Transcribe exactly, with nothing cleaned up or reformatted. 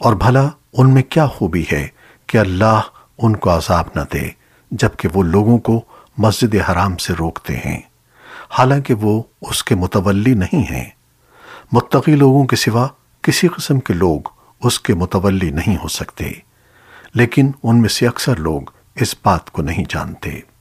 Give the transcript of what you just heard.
और भला उनमें क्या खूबी है कि अल्लाह उनको अजाब न दे जबकि वो लोगों को मस्जिद हराम से रोकते हैं, हालांकि वो उसके मुतवल्ली नहीं हैं। मुत्तकी लोगों के सिवा किसी किस्म के लोग उसके मुतवल्ली नहीं हो सकते, लेकिन उनमें से अक्सर लोग इस बात को नहीं जानते।